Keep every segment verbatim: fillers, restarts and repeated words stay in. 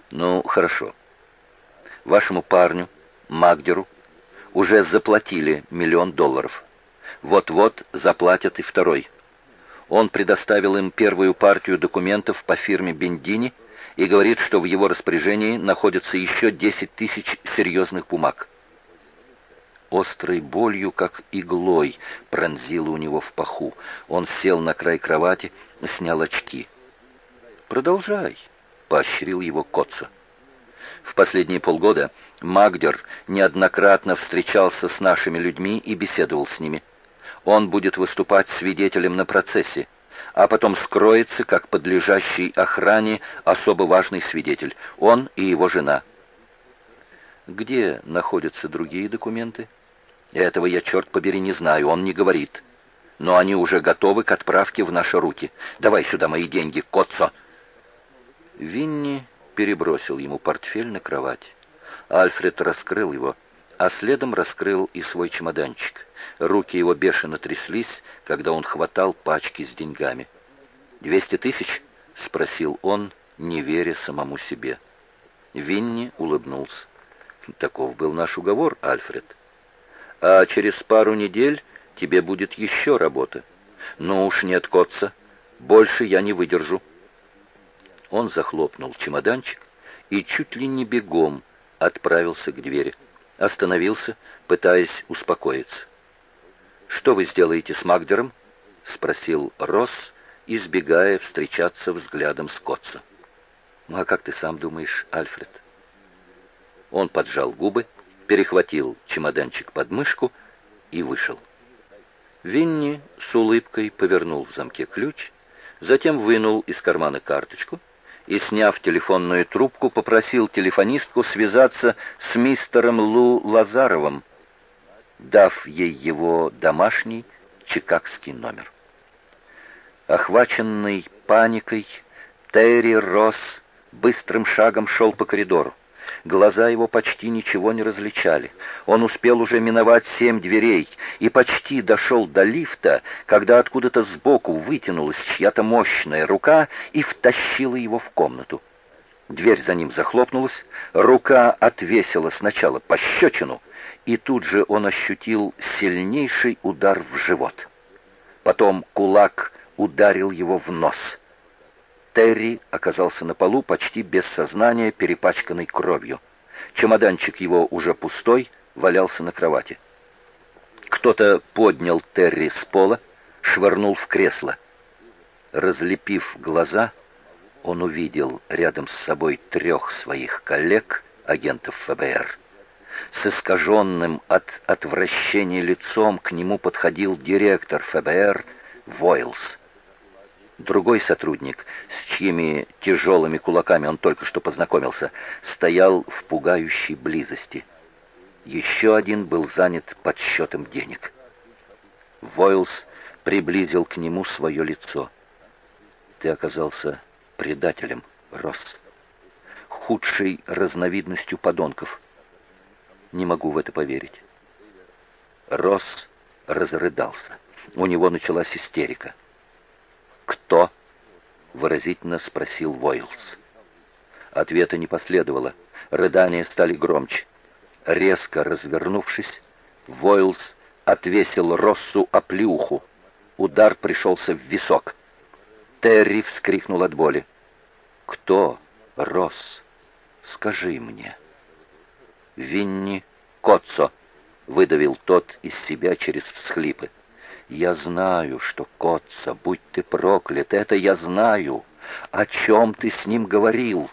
Ну, хорошо. Вашему парню, Магдеру, уже заплатили миллион долларов. Вот-вот заплатят и второй. Он предоставил им первую партию документов по фирме Бендини и говорит, что в его распоряжении находится еще десять тысяч серьезных бумаг. Острой болью, как иглой, пронзило у него в паху. Он сел на край кровати, снял очки. «Продолжай», — поощрил его Коццо. В последние полгода Магдер неоднократно встречался с нашими людьми и беседовал с ними. Он будет выступать свидетелем на процессе, а потом скроется, как подлежащий охране особо важный свидетель, он и его жена. Где находятся другие документы? Этого я, черт побери, не знаю, он не говорит. Но они уже готовы к отправке в наши руки. Давай сюда мои деньги, Коццо. Винни перебросил ему портфель на кровать. Альфред раскрыл его, а следом раскрыл и свой чемоданчик. Руки его бешено тряслись, когда он хватал пачки с деньгами. «Двести тысяч?» — спросил он, не веря самому себе. Винни улыбнулся. «Таков был наш уговор, Альфред. А через пару недель тебе будет еще работа. Ну уж нет, Коццо, больше я не выдержу». Он захлопнул чемоданчик и чуть ли не бегом отправился к двери. Остановился, пытаясь успокоиться. «Что вы сделаете с Магдером?» — спросил Росс, избегая встречаться взглядом с Коццо. «Ну а как ты сам думаешь, Альфред?» Он поджал губы, перехватил чемоданчик под мышку и вышел. Винни с улыбкой повернул в замке ключ, затем вынул из кармана карточку и, сняв телефонную трубку, попросил телефонистку связаться с мистером Лу Лазаровым, дав ей его домашний чикагский номер. Охваченный паникой, Терри Росс быстрым шагом шел по коридору. Глаза его почти ничего не различали. Он успел уже миновать семь дверей и почти дошел до лифта, когда откуда-то сбоку вытянулась чья-то мощная рука и втащила его в комнату. Дверь за ним захлопнулась, рука отвесила сначала пощечину, и тут же он ощутил сильнейший удар в живот. Потом кулак ударил его в нос. Терри оказался на полу, почти без сознания, перепачканный кровью. Чемоданчик его, уже пустой, валялся на кровати. Кто-то поднял Терри с пола, швырнул в кресло. Разлепив глаза, он увидел рядом с собой трех своих коллег, агентов ФБР. С искаженным от отвращения лицом к нему подходил директор ФБР Войлс. Другой сотрудник, с чьими тяжелыми кулаками он только что познакомился, стоял в пугающей близости. Еще один был занят подсчетом денег. Войлс приблизил к нему свое лицо. «Ты оказался предателем, Росс. Худшей разновидностью подонков. Не могу в это поверить». Росс разрыдался. У него началась истерика. «Кто?» — выразительно спросил Войлс. Ответа не последовало. Рыдания стали громче. Резко развернувшись, Войлс отвесил Россу оплеуху. Удар пришелся в висок. Терри вскрикнул от боли. «Кто, Росс? Скажи мне». «Винни Коццо», — выдавил тот из себя через всхлипы. «Я знаю, что Коццо, будь ты проклят, это я знаю. О чем ты с ним говорил?»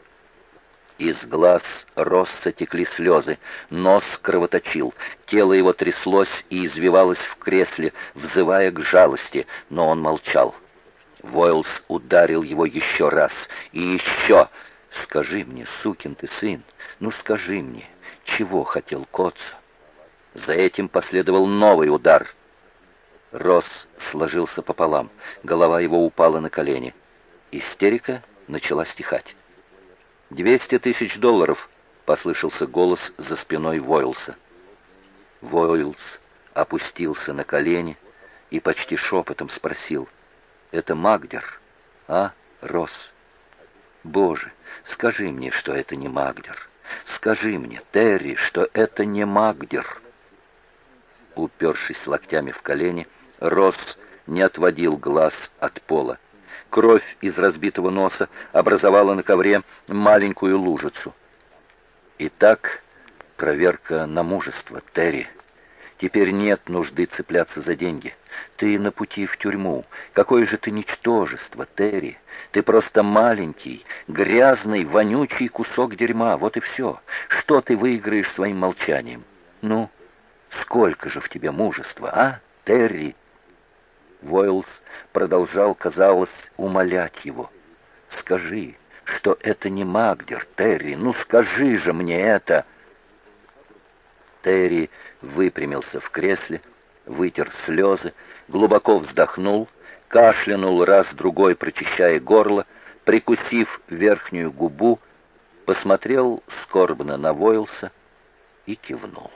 Из глаз Росса текли слезы, нос кровоточил, тело его тряслось и извивалось в кресле, взывая к жалости, но он молчал. Войлс ударил его еще раз и еще. «Скажи мне, сукин ты сын, ну скажи мне, чего хотел Коццо?» За этим последовал новый удар. Росс сложился пополам, голова его упала на колени. Истерика начала стихать. «Двести тысяч долларов!» — послышался голос за спиной Войлса. Войлс опустился на колени и почти шепотом спросил: «Это Магдер, а, Росс? Боже, Скажи мне, что это не Магдер. Скажи мне, Терри, что это не Магдер. Упершись локтями в колени, Росс не отводил глаз от пола. Кровь из разбитого носа образовала на ковре маленькую лужицу. Итак, проверка на мужество, Терри. Теперь нет нужды цепляться за деньги. Ты на пути в тюрьму. Какое же ты ничтожество, Терри. Ты просто маленький, грязный, вонючий кусок дерьма. Вот и все. Что ты выиграешь своим молчанием? Ну, сколько же в тебе мужества, а, Терри? Войлс продолжал, казалось, умолять его. Скажи, что это не Магдер, Терри. Ну, скажи же мне это. Терри выпрямился в кресле, вытер слезы, глубоко вздохнул, кашлянул раз-другой, прочищая горло, прикусив верхнюю губу, посмотрел скорбно на Войлса и кивнул.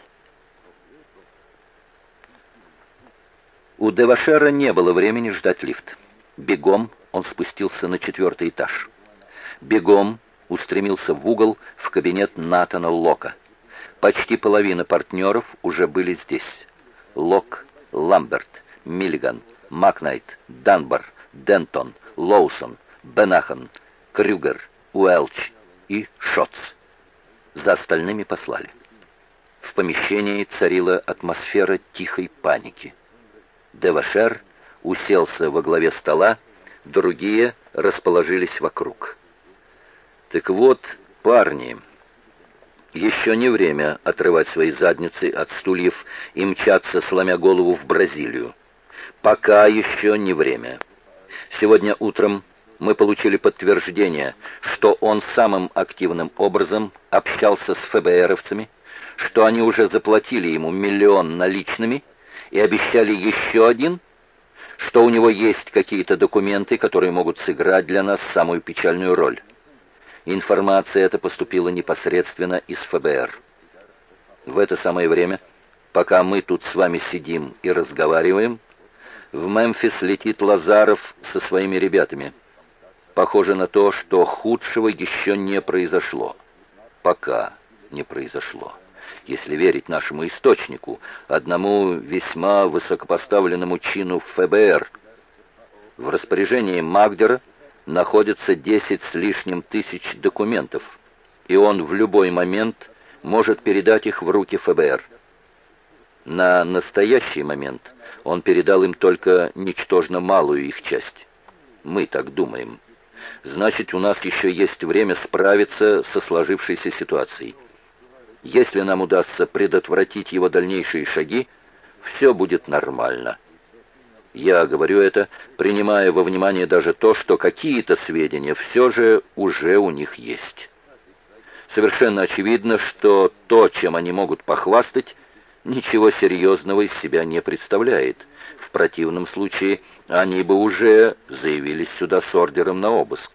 У Девашера не было времени ждать лифт. Бегом он спустился на четвертый этаж. Бегом устремился в угол в кабинет Натана Лока. Почти половина партнеров уже были здесь. Лок, Ламберт, Миллиган, Макнайт, Данбар, Дентон, Лоусон, Бенахан, Крюгер, Уэлч и Шотц. За остальными послали. В помещении царила атмосфера тихой паники. Девашер уселся во главе стола, другие расположились вокруг. «Так вот, парни, еще не время отрывать свои задницы от стульев и мчаться, сломя голову, в Бразилию. Пока еще не время. Сегодня утром мы получили подтверждение, что он самым активным образом общался с ФБРовцами, что они уже заплатили ему миллион наличными и обещали еще один, что у него есть какие-то документы, которые могут сыграть для нас самую печальную роль. Информация эта поступила непосредственно из ФБР. В это самое время, пока мы тут с вами сидим и разговариваем, в Мемфис летит Лазаров со своими ребятами. Похоже на то, что худшего еще не произошло. Пока не произошло. Если верить нашему источнику, одному весьма высокопоставленному чину в ФБР. В распоряжении Магдера находится десять с лишним тысяч документов, и он в любой момент может передать их в руки ФБР. На настоящий момент он передал им только ничтожно малую их часть. Мы так думаем. Значит, у нас еще есть время справиться со сложившейся ситуацией. Если нам удастся предотвратить его дальнейшие шаги, все будет нормально. Я говорю это, принимая во внимание даже то, что какие-то сведения все же уже у них есть. Совершенно очевидно, что то, чем они могут похвастать, ничего серьезного из себя не представляет. В противном случае они бы уже заявились сюда с ордером на обыск.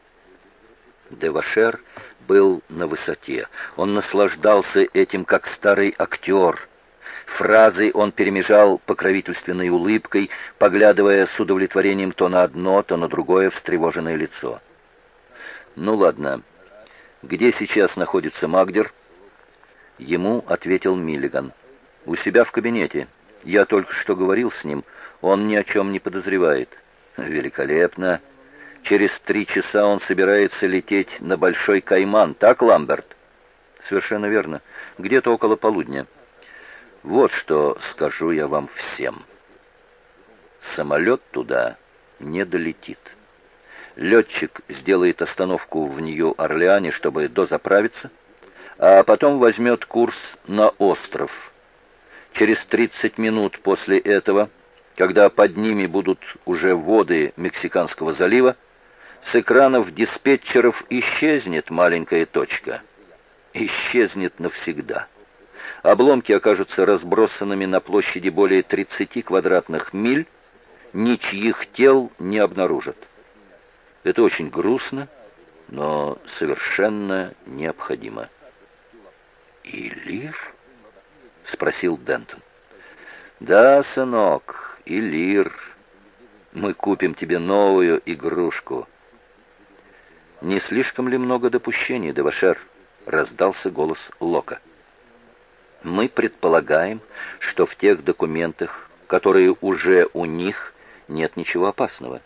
Девашер был на высоте. Он наслаждался этим, как старый актер. Фразы он перемежал покровительственной улыбкой, поглядывая с удовлетворением то на одно, то на другое встревоженное лицо. «Ну ладно. Где сейчас находится Магдер?» Ему ответил Миллиган. «У себя в кабинете. Я только что говорил с ним. Он ни о чем не подозревает». «Великолепно. Через три часа он собирается лететь на Большой Кайман, так, Ламберт?» «Совершенно верно. Где-то около полудня». «Вот что скажу я вам всем. Самолет туда не долетит. Летчик сделает остановку в Нью-Орлеане, чтобы дозаправиться, а потом возьмет курс на остров. Через тридцать минут после этого, когда под ними будут уже воды Мексиканского залива, с экранов диспетчеров исчезнет маленькая точка. Исчезнет навсегда. Обломки окажутся разбросанными на площади более тридцати квадратных миль, ничьих тел не обнаружат. Это очень грустно, но совершенно необходимо». «Илир?» — спросил Дентон. «Да, сынок, Илир. Мы купим тебе новую игрушку». «Не слишком ли много допущений, Девашер?» — раздался голос Лока. «Мы предполагаем, что в тех документах, которые уже у них, нет ничего опасного.